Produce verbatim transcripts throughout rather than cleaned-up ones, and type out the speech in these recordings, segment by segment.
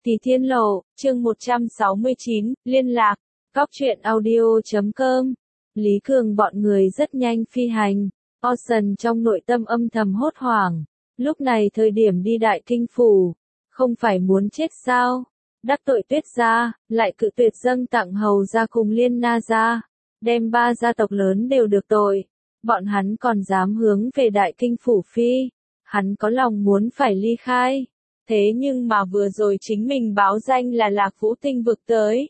Tỷ Thiên Lộ, chương một trăm sáu mươi chín, liên lạc, góc truyện audio chấm com. Lý Cường bọn người rất nhanh phi hành, Ocean trong nội tâm âm thầm hốt hoảng. Lúc này thời điểm đi Đại Kinh Phủ, không phải muốn chết sao? Đắc tội Tuyết gia, lại cự tuyệt dâng tặng hầu gia cùng Liên Na gia, đem ba gia tộc lớn đều được tội. Bọn hắn còn dám hướng về Đại Kinh Phủ phi, hắn có lòng muốn phải ly khai. Thế nhưng mà vừa rồi chính mình báo danh là Lạc Vũ Tinh vực tới.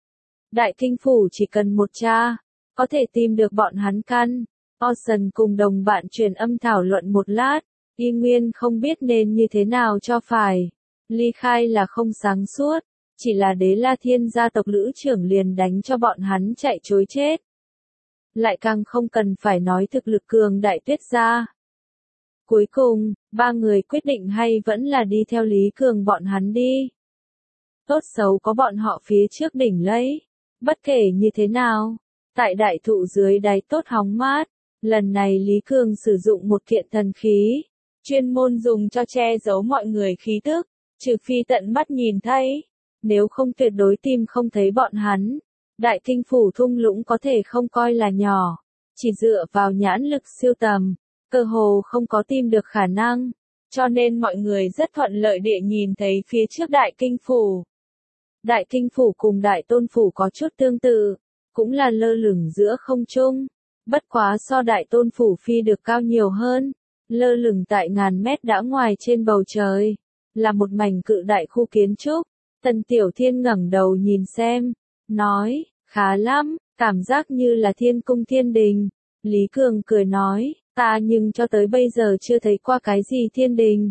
Đại Kinh Phủ chỉ cần một tra, có thể tìm được bọn hắn căn. Ocean cùng đồng bạn truyền âm thảo luận một lát, y nguyên không biết nên như thế nào cho phải. Ly khai là không sáng suốt, chỉ là Đế La Thiên gia tộc lữ trưởng liền đánh cho bọn hắn chạy trối chết. Lại càng không cần phải nói thực lực cường đại Tuyết gia. Cuối cùng, ba người quyết định hay vẫn là đi theo Lý Cường bọn hắn đi. Tốt xấu có bọn họ phía trước đỉnh lấy. Bất kể như thế nào, tại đại thụ dưới đáy tốt hóng mát, lần này Lý Cường sử dụng một kiện thần khí, chuyên môn dùng cho che giấu mọi người khí tức, trừ phi tận mắt nhìn thấy, nếu không tuyệt đối tìm không thấy bọn hắn. Đại Kinh Phủ thung lũng có thể không coi là nhỏ, chỉ dựa vào nhãn lực siêu tầm, cơ hồ không có tìm được khả năng, cho nên mọi người rất thuận lợi địa nhìn thấy phía trước Đại Kinh Phủ. Đại Kinh Phủ cùng Đại Tôn Phủ có chút tương tự, cũng là lơ lửng giữa không trung, bất quá so Đại Tôn Phủ phi được cao nhiều hơn, lơ lửng tại ngàn mét đã ngoài trên bầu trời, là một mảnh cự đại khu kiến trúc. Tần Tiểu Thiên ngẩng đầu nhìn xem, nói, khá lắm, cảm giác như là thiên cung thiên đình. Lý Cường cười nói, ta nhưng cho tới bây giờ chưa thấy qua cái gì thiên đình.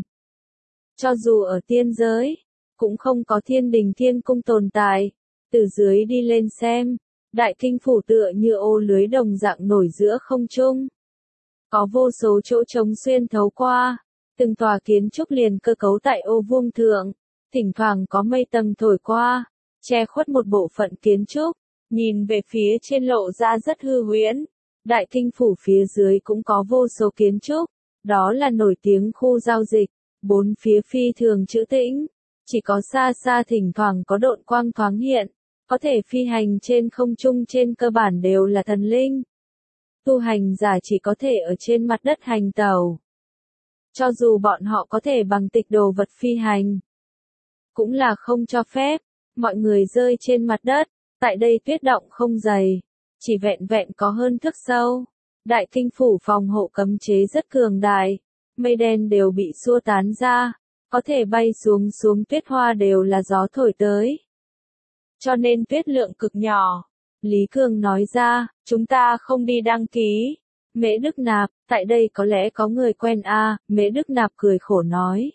Cho dù ở tiên giới, cũng không có thiên đình thiên cung tồn tại. Từ dưới đi lên xem, Đại Kinh Phủ tựa như ô lưới đồng dạng nổi giữa không trung. Có vô số chỗ trống xuyên thấu qua, từng tòa kiến trúc liền cơ cấu tại ô vuông thượng, thỉnh thoảng có mây tầng thổi qua, che khuất một bộ phận kiến trúc, nhìn về phía trên lộ ra rất hư huyễn. Đại Kinh Phủ phía dưới cũng có vô số kiến trúc, đó là nổi tiếng khu giao dịch, bốn phía phi thường trữ tĩnh, chỉ có xa xa thỉnh thoảng có độn quang thoáng hiện, có thể phi hành trên không trung trên cơ bản đều là thần linh. Tu hành giả chỉ có thể ở trên mặt đất hành tẩu. Cho dù bọn họ có thể bằng tịch đồ vật phi hành, cũng là không cho phép. Mọi người rơi trên mặt đất, tại đây tuyết động không dày, chỉ vẹn vẹn có hơn thước sâu. Đại Kinh Phủ phòng hộ cấm chế rất cường đại, mây đen đều bị xua tán ra, có thể bay xuống xuống tuyết hoa đều là gió thổi tới. Cho nên tuyết lượng cực nhỏ. Lý Cường nói ra, chúng ta không đi đăng ký. Mễ Đức Nạp, tại đây có lẽ có người quen a. À, Mễ Đức Nạp cười khổ nói.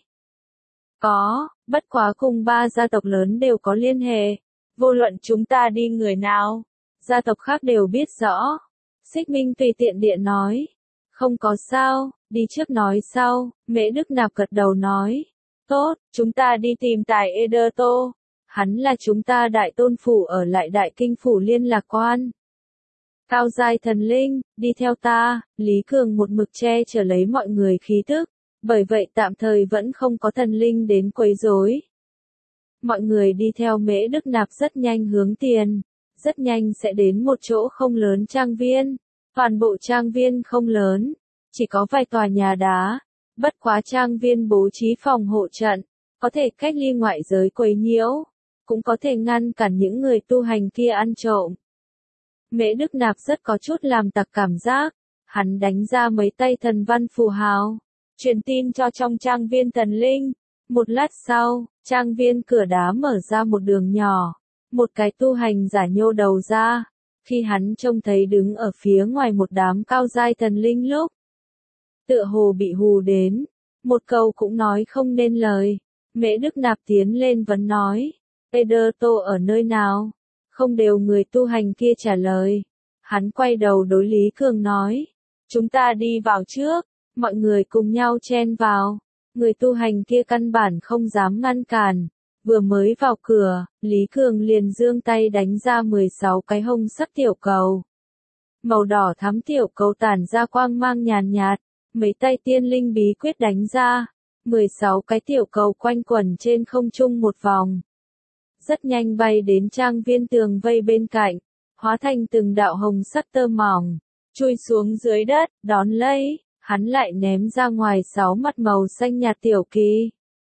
Có, bất quá cùng ba gia tộc lớn đều có liên hệ. Vô luận chúng ta đi người nào, gia tộc khác đều biết rõ. Xích Minh tùy tiện điện nói. Không có sao, đi trước nói sau. Mễ Đức Nạp gật đầu nói. Tốt, chúng ta đi tìm Tài Ederto. Hắn là chúng ta Đại Tôn Phủ ở lại Đại Kinh Phủ liên lạc quan. Cao giai thần linh, đi theo ta. Lý Cường một mực che chở lấy mọi người khí tức, bởi vậy tạm thời vẫn không có thần linh đến quấy rối. Mọi người đi theo Mễ Đức Nạp rất nhanh hướng tiền, rất nhanh sẽ đến một chỗ không lớn trang viên. Toàn bộ trang viên không lớn, chỉ có vài tòa nhà đá, bất quá trang viên bố trí phòng hộ trận, có thể cách ly ngoại giới quấy nhiễu, cũng có thể ngăn cản những người tu hành kia ăn trộm. Mễ Đức Nạp rất có chút làm tặc cảm giác, hắn đánh ra mấy tay thần văn phù hào, truyền tin cho trong trang viên thần linh. Một lát sau, trang viên cửa đá mở ra một đường nhỏ, một cái tu hành giả nhô đầu ra, khi hắn trông thấy đứng ở phía ngoài một đám cao giai thần linh lúc, tựa hồ bị hù đến, một câu cũng nói không nên lời. Mễ Đức Nạp tiến lên vấn nói, Ederto ở nơi nào? Không đều người tu hành kia trả lời. Hắn quay đầu đối Lý Cường nói, chúng ta đi vào trước. Mọi người cùng nhau chen vào. Người tu hành kia căn bản không dám ngăn cản. Vừa mới vào cửa, Lý Cường liền giương tay đánh ra mười sáu cái hồng sắc tiểu cầu. Màu đỏ thắm tiểu cầu tản ra quang mang nhàn nhạt, mấy tay tiên linh bí quyết đánh ra. mười sáu cái tiểu cầu quanh quẩn trên không trung một vòng, rất nhanh bay đến trang viên tường vây bên cạnh, hóa thành từng đạo hồng sắc tơ mỏng, chui xuống dưới đất, đón lấy, hắn lại ném ra ngoài sáu mặt màu xanh nhạt tiểu kỳ.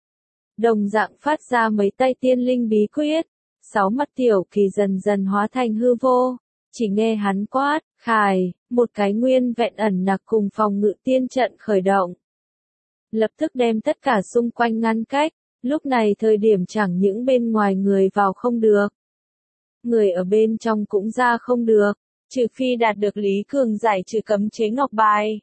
Đồng dạng phát ra mấy tay tiên linh bí quyết, sáu mặt tiểu kỳ dần dần hóa thành hư vô, chỉ nghe hắn quát, khài, một cái nguyên vẹn ẩn nặc cùng phòng ngự tiên trận khởi động. Lập tức đem tất cả xung quanh ngăn cách, lúc này thời điểm chẳng những bên ngoài người vào không được. Người ở bên trong cũng ra không được, trừ phi đạt được Lý Cường giải trừ cấm chế ngọc bài.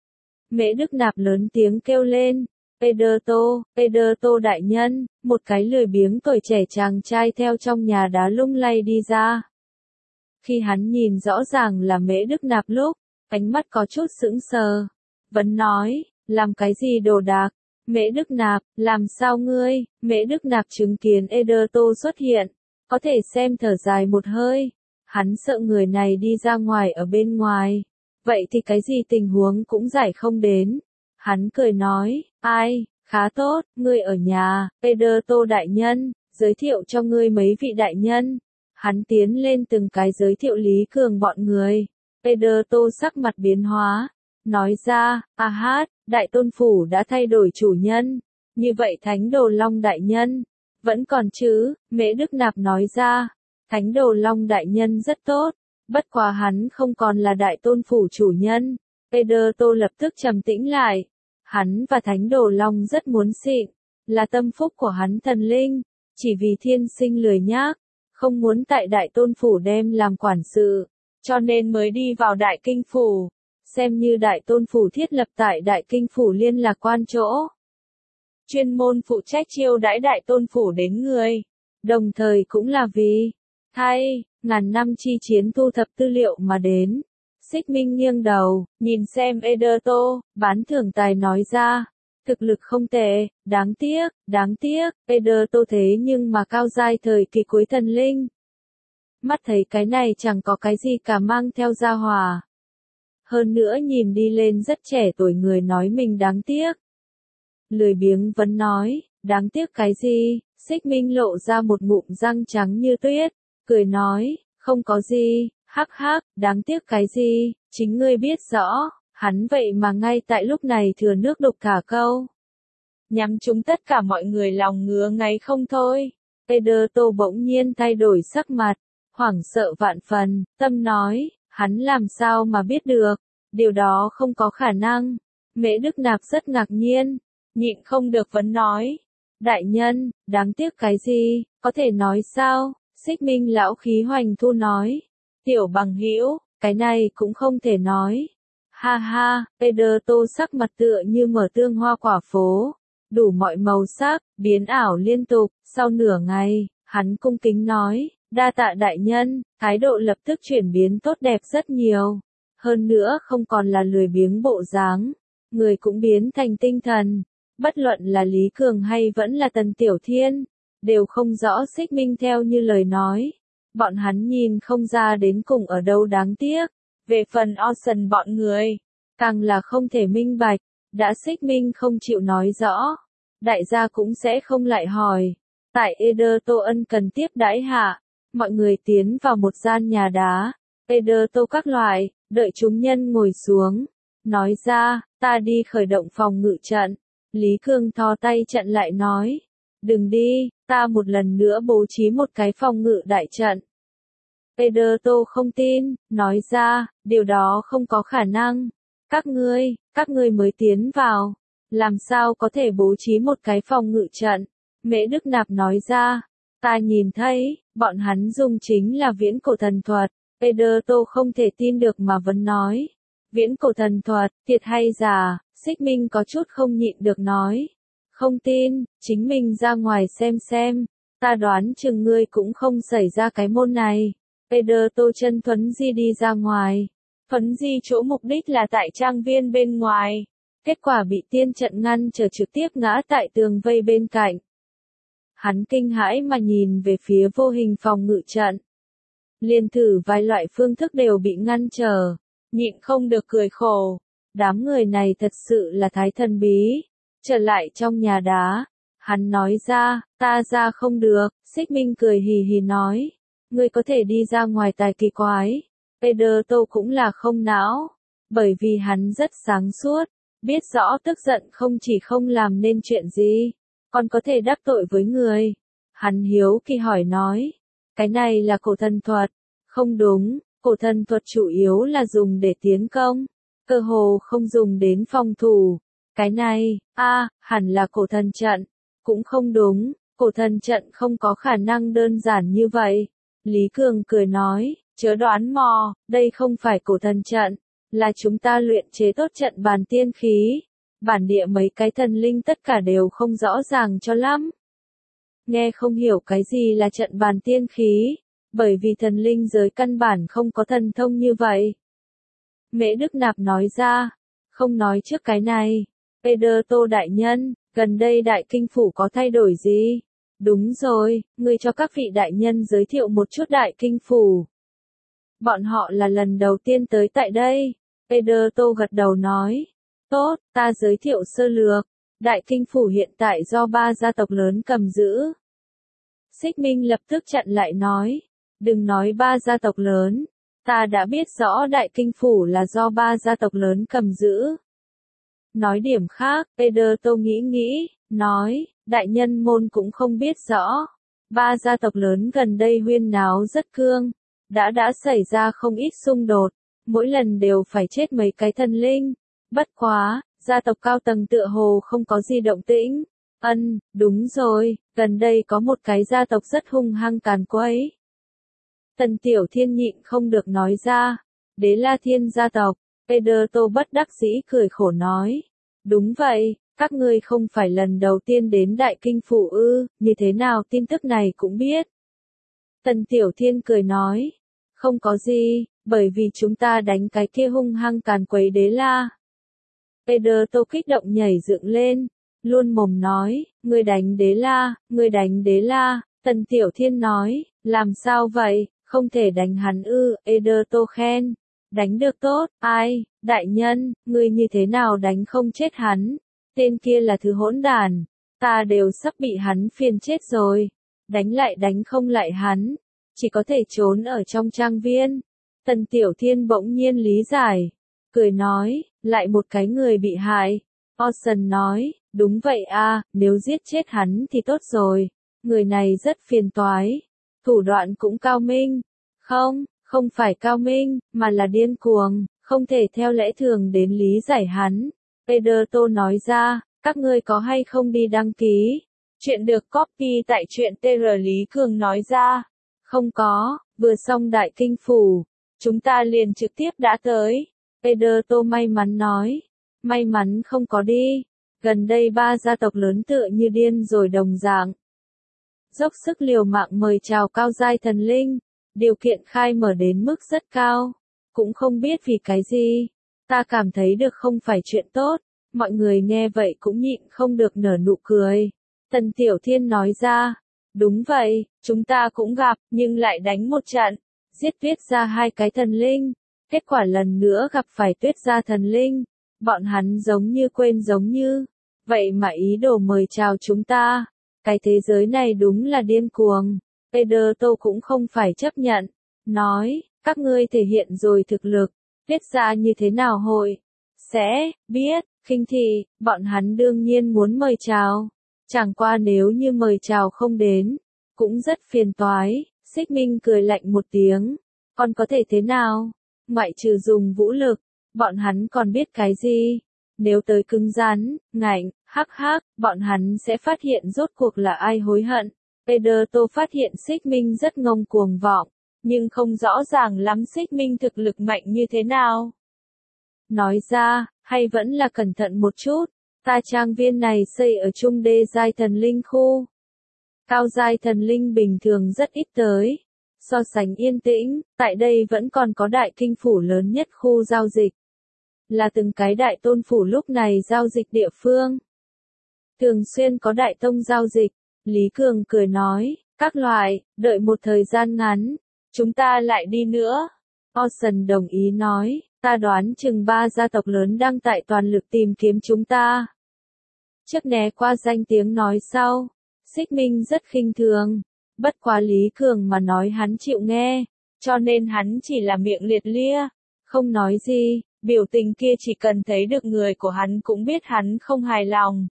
Mễ Đức Nạp lớn tiếng kêu lên, Pederto, Pederto đại nhân, một cái lười biếng tuổi trẻ chàng trai theo trong nhà đá lung lay đi ra. Khi hắn nhìn rõ ràng là Mễ Đức Nạp lúc, ánh mắt có chút sững sờ, vẫn nói, làm cái gì đồ đạc, Mễ Đức Nạp, làm sao ngươi, Mễ Đức Nạp chứng kiến Pederto xuất hiện, có thể xem thở dài một hơi, hắn sợ người này đi ra ngoài ở bên ngoài, vậy thì cái gì tình huống cũng giải không đến. Hắn cười nói, ai, khá tốt, ngươi ở nhà, Pederto đại nhân, giới thiệu cho ngươi mấy vị đại nhân. Hắn tiến lên từng cái giới thiệu Lý Cường bọn người. Pederto sắc mặt biến hóa, nói ra, a hát, đại tôn phủ đã thay đổi chủ nhân, như vậy Thánh Đồ Long đại nhân, vẫn còn chứ, Mễ Đức Nạp nói ra, Thánh Đồ Long đại nhân rất tốt, bất quá hắn không còn là đại tôn phủ chủ nhân. Pederto lập tức trầm tĩnh lại, hắn và Thánh Đồ Long rất muốn xịn, là tâm phúc của hắn thần linh, chỉ vì thiên sinh lười nhác, không muốn tại đại tôn phủ đem làm quản sự, cho nên mới đi vào đại kinh phủ, xem như đại tôn phủ thiết lập tại đại kinh phủ liên lạc quan chỗ. Chuyên môn phụ trách chiêu đãi đại tôn phủ đến người, đồng thời cũng là vì, thay, ngàn năm chi chiến thu thập tư liệu mà đến. Xích Minh nghiêng đầu, nhìn xem Pederto, bán thưởng tài nói ra, thực lực không tệ, đáng tiếc, đáng tiếc, Pederto thế nhưng mà cao giai thời kỳ cuối thần linh. Mắt thấy cái này chẳng có cái gì cả mang theo gia hòa. Hơn nữa nhìn đi lên rất trẻ tuổi người nói mình đáng tiếc. Lười biếng vẫn nói, đáng tiếc cái gì, Xích Minh lộ ra một ngụm răng trắng như tuyết, cười nói, không có gì. Hắc hắc, đáng tiếc cái gì, chính ngươi biết rõ, hắn vậy mà ngay tại lúc này thừa nước đục thả câu. Nhắm chúng tất cả mọi người lòng ngứa ngáy không thôi. Pederto bỗng nhiên thay đổi sắc mặt, hoảng sợ vạn phần, tâm nói, hắn làm sao mà biết được, điều đó không có khả năng. Mễ Đức Nạp rất ngạc nhiên, nhịn không được vấn nói, đại nhân, đáng tiếc cái gì, có thể nói sao? Xích Minh lão khí hoành thu nói. Tiểu bằng hữu, cái này cũng không thể nói. Ha ha, Pederto sắc mặt tựa như mở tương hoa quả phố, đủ mọi màu sắc, biến ảo liên tục, sau nửa ngày, hắn cung kính nói, đa tạ đại nhân, thái độ lập tức chuyển biến tốt đẹp rất nhiều. Hơn nữa không còn là lười biếng bộ dáng, người cũng biến thành tinh thần, bất luận là Lý Cường hay vẫn là Tần Tiểu Thiên, đều không rõ Xích Minh theo như lời nói. Bọn hắn nhìn không ra đến cùng ở đâu đáng tiếc. Về phần Ocean bọn người, càng là không thể minh bạch, đã Xích Minh không chịu nói rõ, đại gia cũng sẽ không lại hỏi. Tại Pederto ân cần tiếp đãi hạ, mọi người tiến vào một gian nhà đá, Pederto các loại, đợi chúng nhân ngồi xuống, nói ra, ta đi khởi động phòng ngự trận. Lý Cường thò tay chặn lại nói, đừng đi, ta một lần nữa bố trí một cái phòng ngự đại trận. Pederto không tin, nói ra, điều đó không có khả năng. Các ngươi, các ngươi mới tiến vào, làm sao có thể bố trí một cái phòng ngự trận? Mễ Đức Nạp nói ra, ta nhìn thấy, bọn hắn dùng chính là viễn cổ thần thuật. Pederto không thể tin được mà vẫn nói, viễn cổ thần thuật, thiệt hay giả? Xích Minh có chút không nhịn được nói, không tin, chính mình ra ngoài xem xem, ta đoán chừng ngươi cũng không xảy ra cái môn này. Pederto chân Thuấn Di đi ra ngoài, Thuấn Di chỗ mục đích là tại trang viên bên ngoài, kết quả bị tiên trận ngăn trở trực tiếp ngã tại tường vây bên cạnh. Hắn kinh hãi mà nhìn về phía vô hình phòng ngự trận. Liên thử vài loại phương thức đều bị ngăn trở, nhịn không được cười khổ. Đám người này thật sự là thái thần bí. Trở lại trong nhà đá, Hắn nói ra, ta ra không được, Xích Minh cười hì hì nói. Ngươi có thể đi ra ngoài tài kỳ quái. Peter cũng là không não. Bởi vì hắn rất sáng suốt. Biết rõ tức giận không chỉ không làm nên chuyện gì. Còn có thể đắc tội với người. Hắn hiếu kỳ hỏi nói. Cái này là cổ thần thuật. Không đúng, cổ thần thuật chủ yếu là dùng để tiến công. Cơ hồ không dùng đến phòng thủ. Cái này, a hẳn là cổ thần trận. Cũng không đúng, cổ thần trận không có khả năng đơn giản như vậy. Lý Cường cười nói, chớ đoán mò, đây không phải cổ thần trận, là chúng ta luyện chế tốt trận bàn tiên khí. Bản địa mấy cái thần linh tất cả đều không rõ ràng cho lắm. Nghe không hiểu cái gì là trận bàn tiên khí, bởi vì thần linh giới căn bản không có thần thông như vậy. Mễ Đức Nạp nói ra, không nói trước cái này. Peter Tô đại nhân, gần đây đại kinh phủ có thay đổi gì? Đúng rồi, ngươi cho các vị đại nhân giới thiệu một chút đại kinh phủ. Bọn họ là lần đầu tiên tới tại đây. Peter Tô gật đầu nói. Tốt, ta giới thiệu sơ lược. Đại kinh phủ hiện tại do ba gia tộc lớn cầm giữ. Xích Minh lập tức chặn lại nói. Đừng nói ba gia tộc lớn. Ta đã biết rõ đại kinh phủ là do ba gia tộc lớn cầm giữ. Nói điểm khác, Peter Tô nghĩ nghĩ, nói, đại nhân môn cũng không biết rõ. Ba gia tộc lớn gần đây huyên náo rất cương. Đã đã xảy ra không ít xung đột. Mỗi lần đều phải chết mấy cái thần linh. Bất quá, gia tộc cao tầng tựa hồ không có gì động tĩnh. Ân, đúng rồi, gần đây có một cái gia tộc rất hung hăng càn quấy. Tần Tiểu Thiên nhịn không được nói ra. Đế La Thiên gia tộc. Peter Tô bất đắc dĩ cười khổ nói. Đúng vậy, các ngươi không phải lần đầu tiên đến Đại Kinh Phủ ư, như thế nào tin tức này cũng biết. Tần Tiểu Thiên cười nói. Không có gì, bởi vì chúng ta đánh cái kia hung hăng càn quấy Đế La. Peter Tô kích động nhảy dựng lên, luôn mồm nói, ngươi đánh Đế La, ngươi đánh Đế La. Tần Tiểu Thiên nói, làm sao vậy, không thể đánh hắn ư, Peter Tô khen. Đánh được tốt, ai, đại nhân, ngươi như thế nào đánh không chết hắn, tên kia là thứ hỗn đàn, ta đều sắp bị hắn phiền chết rồi, đánh lại đánh không lại hắn, chỉ có thể trốn ở trong trang viên. Tần Tiểu Thiên bỗng nhiên lý giải, cười nói, lại một cái người bị hại. Orson nói, đúng vậy a, nếu giết chết hắn thì tốt rồi, người này rất phiền toái, thủ đoạn cũng cao minh, không. Không phải cao minh, mà là điên cuồng, không thể theo lẽ thường đến lý giải hắn. Peter Tô nói ra, các ngươi có hay không đi đăng ký? Chuyện được copy tại truyện tê rờ Lý Cường nói ra. Không có, vừa xong Đại Kinh Phủ. Chúng ta liền trực tiếp đã tới. Peter Tô may mắn nói. May mắn không có đi. Gần đây ba gia tộc lớn tựa như điên rồi đồng dạng. Dốc sức liều mạng mời chào cao giai thần linh. Điều kiện khai mở đến mức rất cao. Cũng không biết vì cái gì. Ta cảm thấy được không phải chuyện tốt. Mọi người nghe vậy cũng nhịn không được nở nụ cười. Tần Tiểu Thiên nói ra. Đúng vậy, chúng ta cũng gặp, nhưng lại đánh một trận. Giết Tuyết gia hai cái thần linh. Kết quả lần nữa gặp phải Tuyết gia thần linh. Bọn hắn giống như quên giống như. Vậy mà ý đồ mời chào chúng ta. Cái thế giới này đúng là điên cuồng. Peter Tô cũng không phải chấp nhận. Nói, các ngươi thể hiện rồi thực lực. Tuyết gia như thế nào hội? Sẽ, biết, khinh thị, bọn hắn đương nhiên muốn mời chào. Chẳng qua nếu như mời chào không đến, cũng rất phiền toái. Xích Minh cười lạnh một tiếng. Còn có thể thế nào? Ngoại trừ dùng vũ lực, bọn hắn còn biết cái gì? Nếu tới cứng rắn, ngạnh, hắc hắc, bọn hắn sẽ phát hiện rốt cuộc là ai hối hận. Peter Tô phát hiện Xích Minh rất ngông cuồng vọng, nhưng không rõ ràng lắm Xích Minh thực lực mạnh như thế nào. Nói ra, hay vẫn là cẩn thận một chút, ta trang viên này xây ở trung đê giai thần linh khu. Cao giai thần linh bình thường rất ít tới. So sánh yên tĩnh, tại đây vẫn còn có đại kinh phủ lớn nhất khu giao dịch. Là từng cái đại tôn phủ lúc này giao dịch địa phương. Thường xuyên có đại tông giao dịch. Lý Cường cười nói, các loại, đợi một thời gian ngắn, chúng ta lại đi nữa. Orson đồng ý nói, ta đoán chừng ba gia tộc lớn đang tại toàn lực tìm kiếm chúng ta. trước né qua danh tiếng nói sau. Xích Minh rất khinh thường, bất quá Lý Cường mà nói hắn chịu nghe, cho nên hắn chỉ là miệng liệt lia, không nói gì, biểu tình kia chỉ cần thấy được người của hắn cũng biết hắn không hài lòng.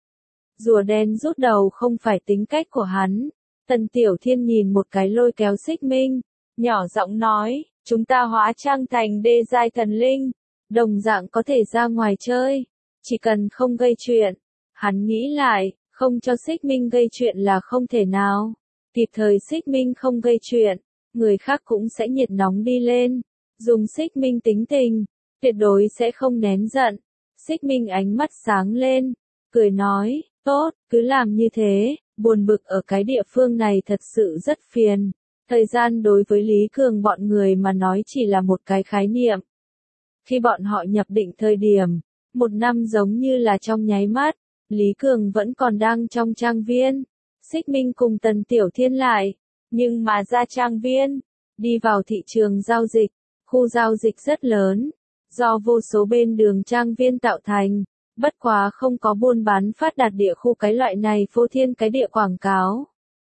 Rùa đen rút đầu không phải tính cách của hắn. Tần Tiểu Thiên nhìn một cái lôi kéo Xích Minh, nhỏ giọng nói, chúng ta hóa trang thành đê giai thần linh, đồng dạng có thể ra ngoài chơi, chỉ cần không gây chuyện. Hắn nghĩ lại, không cho Xích Minh gây chuyện là không thể nào. Kịp thời Xích Minh không gây chuyện, người khác cũng sẽ nhiệt nóng đi lên. Dùng Xích Minh tính tình, tuyệt đối sẽ không nén giận. Xích Minh ánh mắt sáng lên, cười nói, tốt, cứ làm như thế, buồn bực ở cái địa phương này thật sự rất phiền. Thời gian đối với Lý Cường bọn người mà nói chỉ là một cái khái niệm. Khi bọn họ nhập định thời điểm, một năm giống như là trong nháy mắt, Lý Cường vẫn còn đang trong trang viên. Xích Minh cùng Tần Tiểu Thiên lại, nhưng mà ra trang viên, đi vào thị trường giao dịch, khu giao dịch rất lớn, do vô số bên đường trang viên tạo thành, bất quá không có buôn bán phát đạt địa khu cái loại này phô thiên cái địa quảng cáo.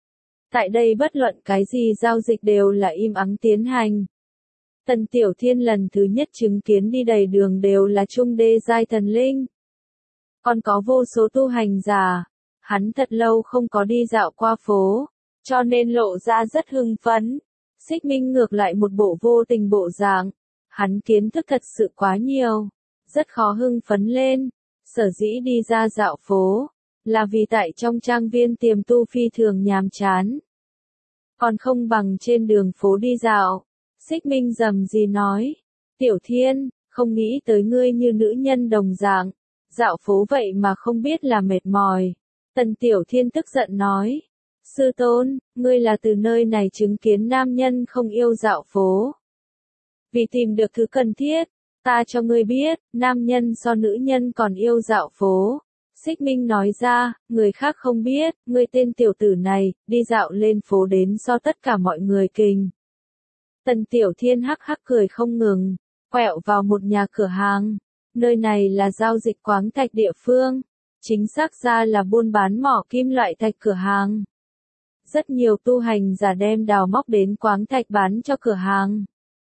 Tại đây bất luận cái gì giao dịch đều là im ắng tiến hành. Tần Tiểu Thiên lần thứ nhất chứng kiến đi đầy đường đều là trung đê giai thần linh. Còn có vô số tu hành giả, hắn thật lâu không có đi dạo qua phố, cho nên lộ ra rất hưng phấn. Xích Minh ngược lại một bộ vô tình bộ dạng, hắn kiến thức thật sự quá nhiều, rất khó hưng phấn lên. Sở dĩ đi ra dạo phố, là vì tại trong trang viên tiềm tu phi thường nhàm chán. Còn không bằng trên đường phố đi dạo. Xích Minh rầm gì nói, Tiểu Thiên, không nghĩ tới ngươi như nữ nhân đồng dạng, dạo phố vậy mà không biết là mệt mỏi. Tần Tiểu Thiên tức giận nói, sư tôn, ngươi là từ nơi này chứng kiến nam nhân không yêu dạo phố. Vì tìm được thứ cần thiết, ta cho ngươi biết, nam nhân so nữ nhân còn yêu dạo phố. Xích Minh nói ra, người khác không biết, ngươi tên tiểu tử này, đi dạo lên phố đến so tất cả mọi người kinh. Tần Tiểu Thiên hắc hắc cười không ngừng, quẹo vào một nhà cửa hàng. Nơi này là giao dịch khoáng thạch địa phương, chính xác ra là buôn bán mỏ kim loại thạch cửa hàng. Rất nhiều tu hành giả đem đào móc đến khoáng thạch bán cho cửa hàng.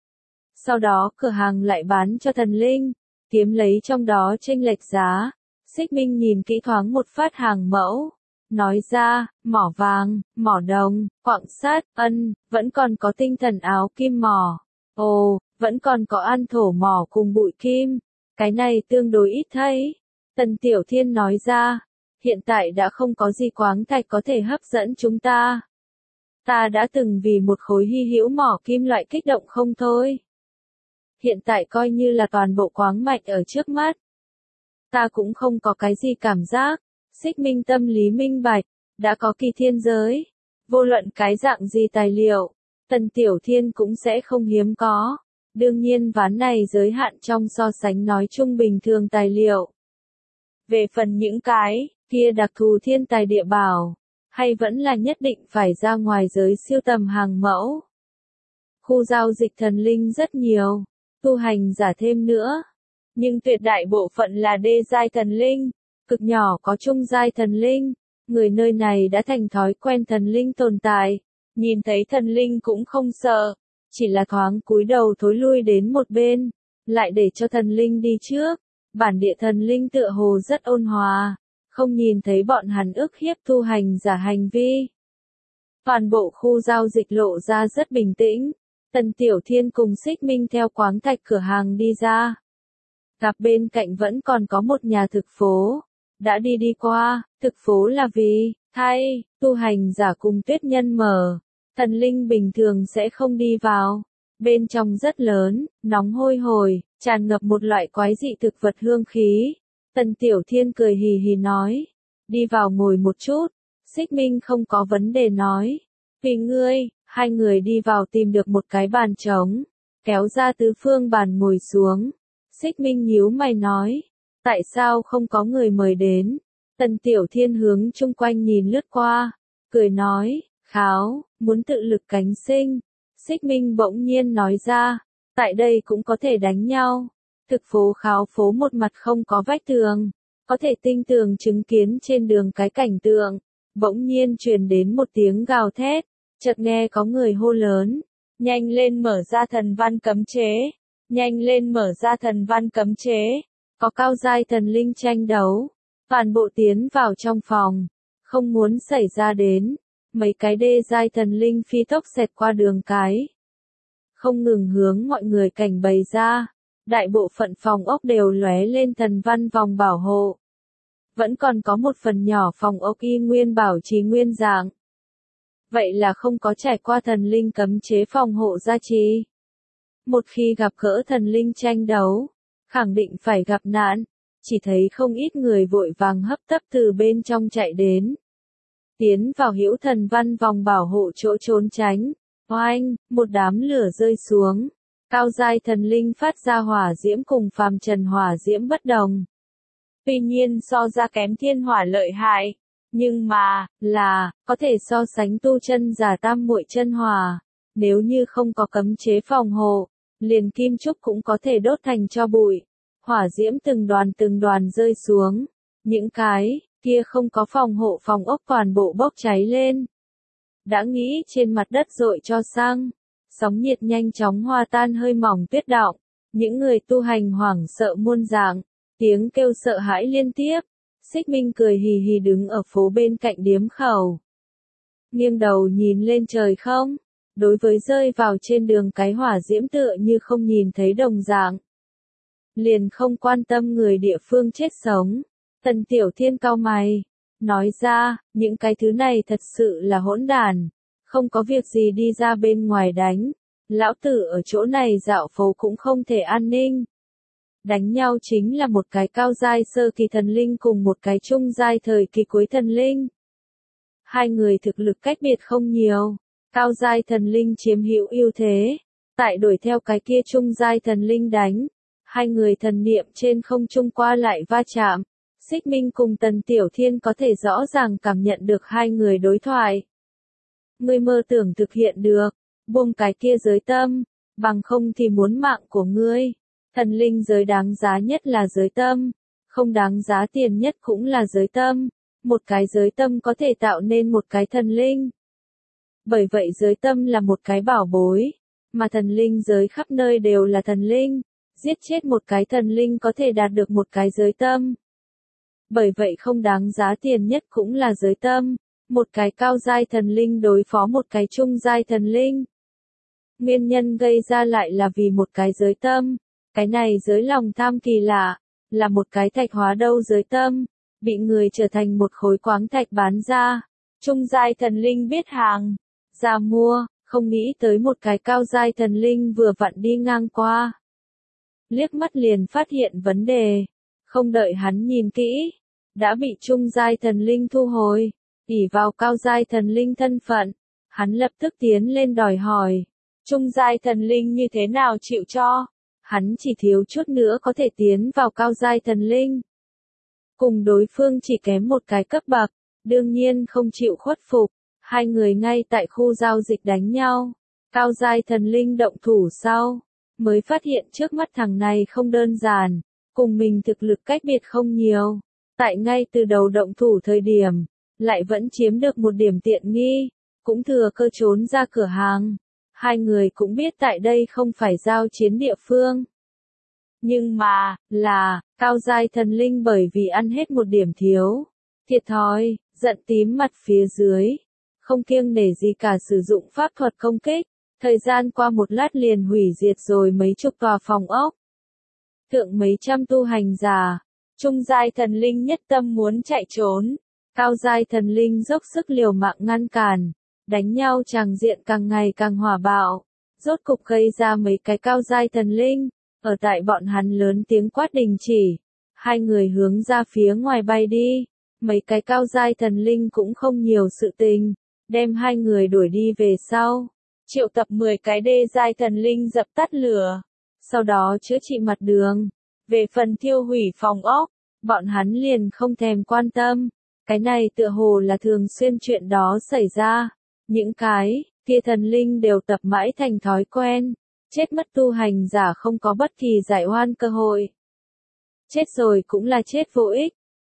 Sau đó cửa hàng lại bán cho thần linh, kiếm lấy trong đó chênh lệch giá. Xích Minh nhìn kỹ thoáng một phát hàng mẫu, nói ra, mỏ vàng, mỏ đồng, quặng sắt, ân, vẫn còn có tinh thần áo kim mỏ. Ồ, vẫn còn có an thổ mỏ cùng bụi kim. Cái này tương đối ít thấy. Tần Tiểu Thiên nói ra, hiện tại đã không có gì khoáng thạch có thể hấp dẫn chúng ta. Ta đã từng vì một khối hy hữu mỏ kim loại kích động không thôi. Hiện tại coi như là toàn bộ khoáng mạch ở trước mắt. Ta cũng không có cái gì cảm giác. Xích Minh tâm lý minh bạch, đã có kỳ thiên giới. Vô luận cái dạng gì tài liệu, Tần Tiểu Thiên cũng sẽ không hiếm có. Đương nhiên ván này giới hạn trong so sánh nói chung bình thường tài liệu. Về phần những cái, kia đặc thù thiên tài địa bảo, hay vẫn là nhất định phải ra ngoài giới siêu tầm hàng mẫu. Khu giao dịch thần linh rất nhiều, tu hành giả thêm nữa. Nhưng tuyệt đại bộ phận là đê giai thần linh, cực nhỏ có trung giai thần linh. Người nơi này đã thành thói quen thần linh tồn tại, nhìn thấy thần linh cũng không sợ. Chỉ là thoáng cúi đầu thối lui đến một bên, lại để cho thần linh đi trước. Bản địa thần linh tựa hồ rất ôn hòa, không nhìn thấy bọn hắn ức hiếp tu hành giả hành vi. Toàn bộ khu giao dịch lộ ra rất bình tĩnh. Tần Tiểu Thiên cùng Xích Minh theo khoáng thạch cửa hàng đi ra. Gặp bên cạnh vẫn còn có một nhà thực phố. Đã đi đi qua, thực phố là vì, thay, tu hành giả cùng tuyết nhân mở. Thần linh bình thường sẽ không đi vào. Bên trong rất lớn, nóng hôi hổi, tràn ngập một loại quái dị thực vật hương khí. Tần Tiểu Thiên cười hì hì nói. Đi vào ngồi một chút. Xích Minh không có vấn đề nói. Vì ngươi, hai người đi vào tìm được một cái bàn trống. Kéo ra tứ phương bàn ngồi xuống. Xích Minh nhíu mày nói. Tại sao không có người mời đến? Tần Tiểu Thiên hướng chung quanh nhìn lướt qua. Cười nói. Kháo, muốn tự lực cánh sinh. Xích Minh bỗng nhiên nói ra, tại đây cũng có thể đánh nhau. Thực phố kháo phố một mặt không có vách tường, có thể tinh tường chứng kiến trên đường cái cảnh tượng. Bỗng nhiên truyền đến một tiếng gào thét, chợt nghe có người hô lớn, nhanh lên mở ra thần văn cấm chế, nhanh lên mở ra thần văn cấm chế, có cao giai thần linh tranh đấu, toàn bộ tiến vào trong phòng, không muốn xảy ra đến, mấy cái đê giai thần linh phi tốc xẹt qua đường cái, không ngừng hướng mọi người cảnh bày ra, đại bộ phận phòng ốc đều lóe lên thần văn vòng bảo hộ. Vẫn còn có một phần nhỏ phòng ốc y nguyên bảo trì nguyên dạng. Vậy là không có trải qua thần linh cấm chế phòng hộ gia trì. Một khi gặp gỡ thần linh tranh đấu, khẳng định phải gặp nạn, chỉ thấy không ít người vội vàng hấp tấp từ bên trong chạy đến. Tiến vào hữu thần văn vòng bảo hộ chỗ trốn tránh, oanh, một đám lửa rơi xuống. Cao giai thần linh phát ra hỏa diễm cùng phàm trần hỏa diễm bất đồng. Tuy nhiên so ra kém thiên hỏa lợi hại, nhưng mà, là, có thể so sánh tu chân giả tam muội chân hỏa. Nếu như không có cấm chế phòng hộ, liền kim trúc cũng có thể đốt thành tro bụi. Hỏa diễm từng đoàn từng đoàn rơi xuống. Những cái, kia không có phòng hộ phòng ốc toàn bộ bốc cháy lên. Đã nghĩ trên mặt đất dội cho xăng. Sóng nhiệt nhanh chóng hòa tan hơi mỏng tuyết đọng. Những người tu hành hoảng sợ muôn dạng. Tiếng kêu sợ hãi liên tiếp. Xích Minh cười hì hì đứng ở phố bên cạnh điếm khẩu. Nghiêng đầu nhìn lên trời không. Đối với rơi vào trên đường cái hỏa diễm tựa như không nhìn thấy đồng dạng. Liền không quan tâm người địa phương chết sống. Tần Tiểu Thiên cau mày. Nói ra, những cái thứ này thật sự là hỗn đản. Không có việc gì đi ra bên ngoài đánh. Lão tử ở chỗ này dạo phố cũng không thể an ninh. Đánh nhau chính là một cái cao giai sơ kỳ thần linh cùng một cái trung giai thời kỳ cuối thần linh. Hai người thực lực cách biệt không nhiều. Cao giai thần linh chiếm hữu ưu thế. Tại đuổi theo cái kia trung giai thần linh đánh. Hai người thần niệm trên không trung qua lại va chạm. Xích Minh cùng Tần Tiểu Thiên có thể rõ ràng cảm nhận được hai người đối thoại. Ngươi mơ tưởng thực hiện được, buông cái kia giới tâm, bằng không thì muốn mạng của ngươi. Thần linh giới đáng giá nhất là giới tâm, không đáng giá tiền nhất cũng là giới tâm. Một cái giới tâm có thể tạo nên một cái thần linh. Bởi vậy giới tâm là một cái bảo bối, mà thần linh giới khắp nơi đều là thần linh. Giết chết một cái thần linh có thể đạt được một cái giới tâm. Bởi vậy không đáng giá tiền nhất cũng là giới tâm. Một cái cao giai thần linh đối phó một cái trung giai thần linh. Nguyên nhân gây ra lại là vì một cái giới tâm. Cái này giới lòng tham kỳ lạ, là một cái thạch hóa đâu giới tâm, bị người trở thành một khối khoáng thạch bán ra. Trung giai thần linh biết hàng, ra mua, không nghĩ tới một cái cao giai thần linh vừa vặn đi ngang qua. Liếc mắt liền phát hiện vấn đề, không đợi hắn nhìn kỹ, đã bị trung giai thần linh thu hồi. ỷ vào cao giai thần linh thân phận, hắn lập tức tiến lên đòi hỏi. Trung giai thần linh như thế nào chịu cho? Hắn chỉ thiếu chút nữa có thể tiến vào cao giai thần linh. Cùng đối phương chỉ kém một cái cấp bậc, đương nhiên không chịu khuất phục. Hai người ngay tại khu giao dịch đánh nhau. Cao giai thần linh động thủ sau, mới phát hiện trước mắt thằng này không đơn giản, cùng mình thực lực cách biệt không nhiều. Tại ngay từ đầu động thủ thời điểm, lại vẫn chiếm được một điểm tiện nghi, cũng thừa cơ trốn ra cửa hàng. Hai người cũng biết tại đây không phải giao chiến địa phương. Nhưng mà, là, cao giai thần linh bởi vì ăn hết một điểm thiếu. Thiệt thòi, giận tím mặt phía dưới. Không kiêng nể gì cả sử dụng pháp thuật công kích. Thời gian qua một lát liền hủy diệt rồi mấy chục tòa phòng ốc. Thượng mấy trăm tu hành giả. Trung giai thần linh nhất tâm muốn chạy trốn. Cao giai thần linh dốc sức liều mạng ngăn cản. Đánh nhau tràng diện càng ngày càng hỏa bạo. Rốt cục gây ra mấy cái cao giai thần linh. Ở tại bọn hắn lớn tiếng quát đình chỉ. Hai người hướng ra phía ngoài bay đi. Mấy cái cao giai thần linh cũng không nhiều sự tình. Đem hai người đuổi đi về sau. Triệu tập mười cái đê giai thần linh dập tắt lửa. Sau đó chữa trị mặt đường. Về phần thiêu hủy phòng ốc, bọn hắn liền không thèm quan tâm. Cái này tựa hồ là thường xuyên chuyện đó xảy ra. Những cái kia thần linh đều tập mãi thành thói quen. Chết mất tu hành giả không có bất kỳ giải oan cơ hội. Chết rồi cũng là chết vô ích.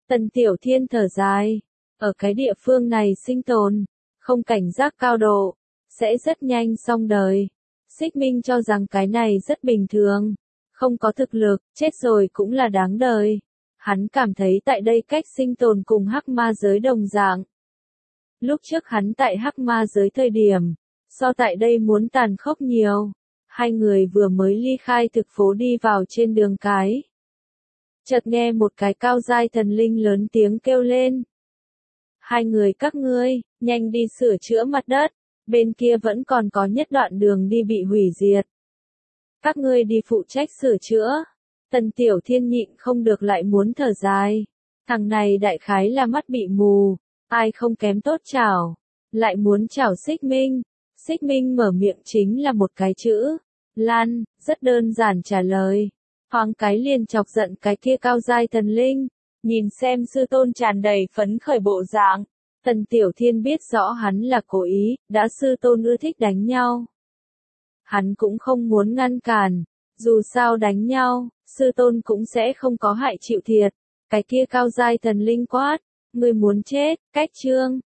Tần Tiểu Thiên thở dài, ở cái địa phương này sinh tồn, không cảnh giác cao độ, sẽ rất nhanh xong đời. Xích Minh cho rằng cái này rất bình thường, không có thực lực, chết rồi cũng là đáng đời. Hắn cảm thấy tại đây cách sinh tồn cùng hắc ma giới đồng dạng. Lúc trước hắn tại hắc ma giới thời điểm, so tại đây muốn tàn khốc nhiều. Hai người vừa mới ly khai thực phố đi vào trên đường cái. Chợt nghe một cái cao giai thần linh lớn tiếng kêu lên. Hai người các ngươi, nhanh đi sửa chữa mặt đất, bên kia vẫn còn có nhất đoạn đường đi bị hủy diệt. Các ngươi đi phụ trách sửa chữa. Tần Tiểu Thiên nhịn không được lại muốn thở dài. Thằng này đại khái là mắt bị mù, ai không kém tốt chảo, lại muốn chảo Xích Minh. Xích Minh mở miệng chính là một cái chữ, Lan, rất đơn giản trả lời. Thoáng cái liền chọc giận cái kia cao giai thần linh, nhìn xem sư tôn tràn đầy phấn khởi bộ dạng. Tần Tiểu Thiên biết rõ hắn là cố ý, đã sư tôn ưa thích đánh nhau. Hắn cũng không muốn ngăn cản, dù sao đánh nhau, sư tôn cũng sẽ không có hại chịu thiệt. Cái kia cao giai thần linh quát, ngươi muốn chết, cách chương.